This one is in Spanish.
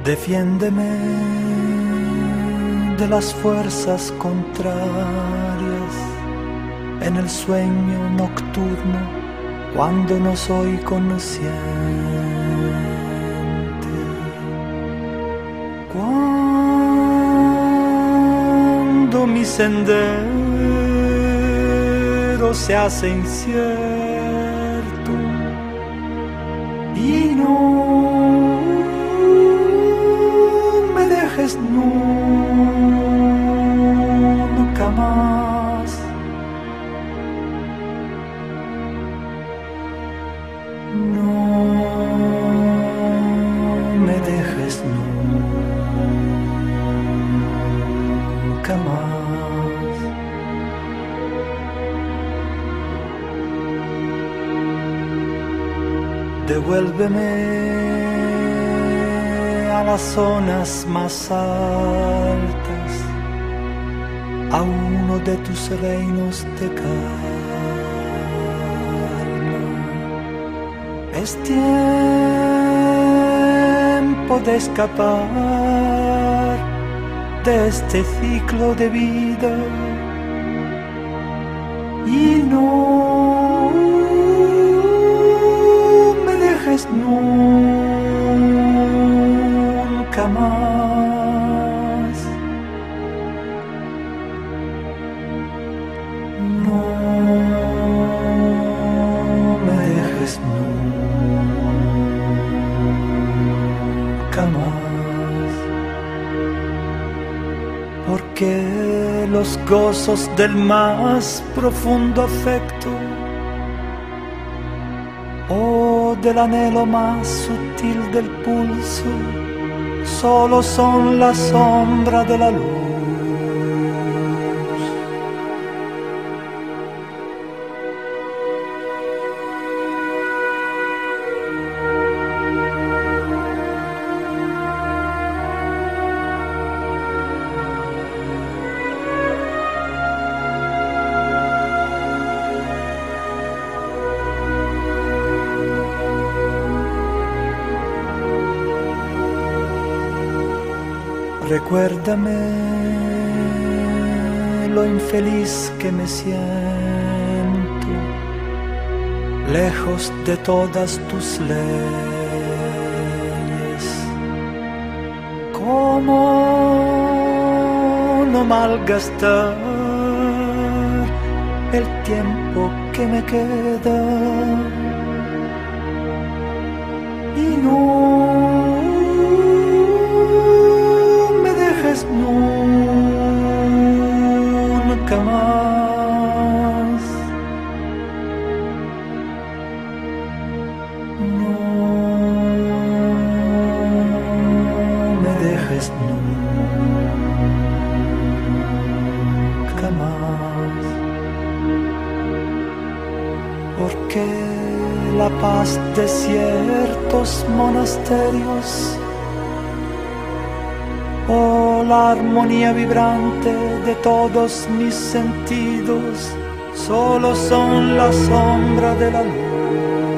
Defiéndeme de las fuerzas contrarias en el sueño nocturno cuando no soy consciente. Cuando mi sendero se hace incierto y no me dejes nunca más. No me dejes nunca más. Devuélveme a las zonas más altas, a uno de tus reinos de calma. Es tiempo de escapar de este ciclo de vida y no me dejes nunca más. No me dejes nunca más, porque los gozos del más profundo afecto o del anhelo más sutil del pulso solo son la sombra de la luz. Recuérdame lo infeliz que me siento, lejos de todas tus leyes. ¿Cómo no malgastar el tiempo que me queda? Y no nunca más. No me dejes nunca más, porque la paz de ciertos monasterios oh, la armonía vibrante de todos mis sentidos solo son la sombra de la luz.